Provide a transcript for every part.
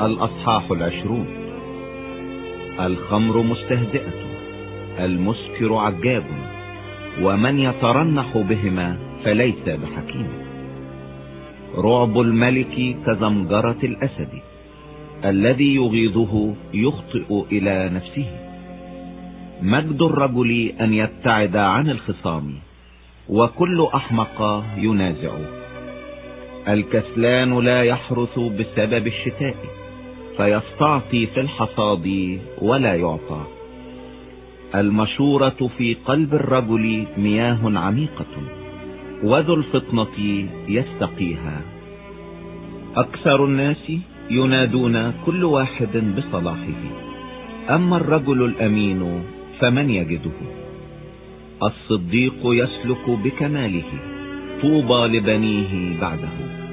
الأصحاح 20. الخمر مستهزئة، المسكر عجاب، ومن يترنح بهما فليس بحكيم. رعب الملك كزمجرة الأسد، الذي يغيظه يخطئ إلى نفسه. مجد الرجل أن يبتعد عن الخصام، وكل أحمق ينازع. الكسلان لا يحرث بسبب الشتاء، فيستعطي في الحصاد ولا يعطى. المشورة في قلب الرجل مياه عميقة، وذو الفطنة يستقيها. أكثر الناس ينادون كل واحد بصلاحه، أما الرجل الأمين فمن يجده؟ الصديق يسلك بكماله، طوبى لبنيه بعده.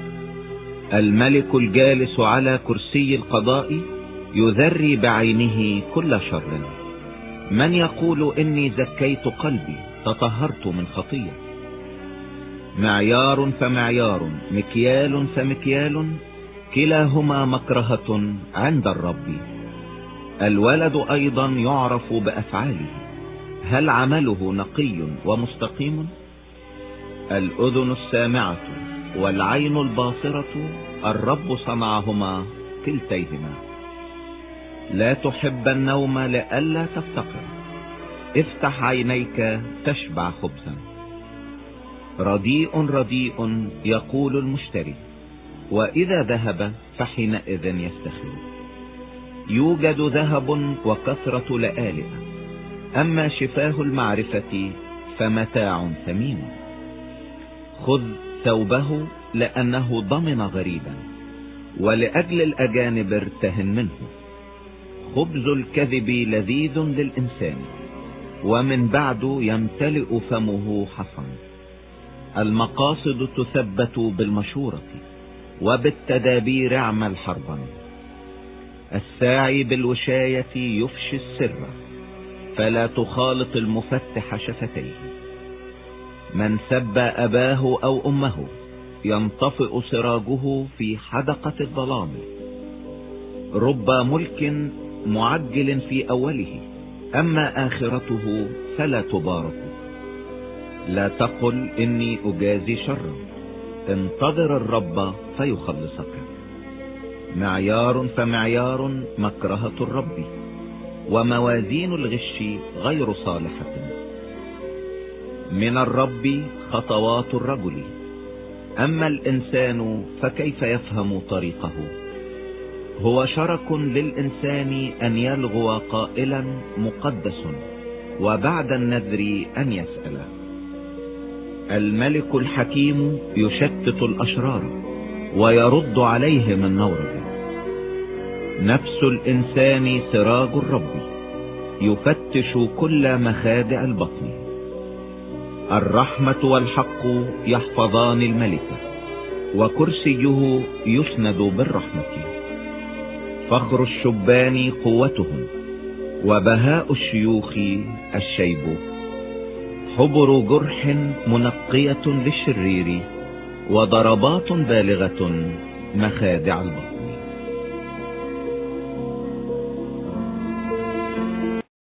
الملك الجالس على كرسي القضاء يذري بعينه كل شر. من يقول إني زكيت قلبي، تطهرت من خطية؟ معيار فمعيار، مكيال فمكيال، كلاهما مكرهة عند الرب. الولد أيضا يعرف بأفعاله، هل عمله نقي ومستقيم؟ الأذن السامعة والعين الباصرة، الرب صنعهما كلتيهما. لا تحب النوم لئلا تفتقر، افتح عينيك تشبع خبزا. رديء رديء يقول المشتري، وإذا ذهب فحينئذ يستخر. يوجد ذهب وكثرة لآلئ، أما شفاه المعرفة فمتاع ثمين. خذ ثوبه لأنه ضمن غريبا، ولأجل الأجانب ارتهن منه. خبز الكذب لذيذ للإنسان، ومن بعد يمتلئ فمه حصن. المقاصد تثبت بالمشورة، وبالتدابير اعمل حربا. الساعي بالوشاية يفشي السر، فلا تخالط المفتح شفتيه. من سب أباه أو أمه ينطفئ سراجه في حدقة الظلام. رب ملك معجل في أوله، أما آخرته فلا تبارك. لا تقل إني أجازي شرا، انتظر الرب فيخلصك. معيار فمعيار، مكرهة الرب، وموازين الغش غير صالحة. من الرب خطوات الرجل، أما الإنسان فكيف يفهم طريقه؟ هو شرك للإنسان أن يلغو قائلا مقدس، وبعد النذر أن يسأل. الملك الحكيم يشتت الأشرار، ويرد عليهم النورة. نفس الإنسان سراج الرب، يفتش كل مخادع البطن. الرحمة والحق يحفظان الملك، وكرسيه يسند بالرحمة. فخر الشبان قوتهم، وبهاء الشيوخ الشيب. حبر جرح منقية للشرير، وضربات بالغة مخادع البطن.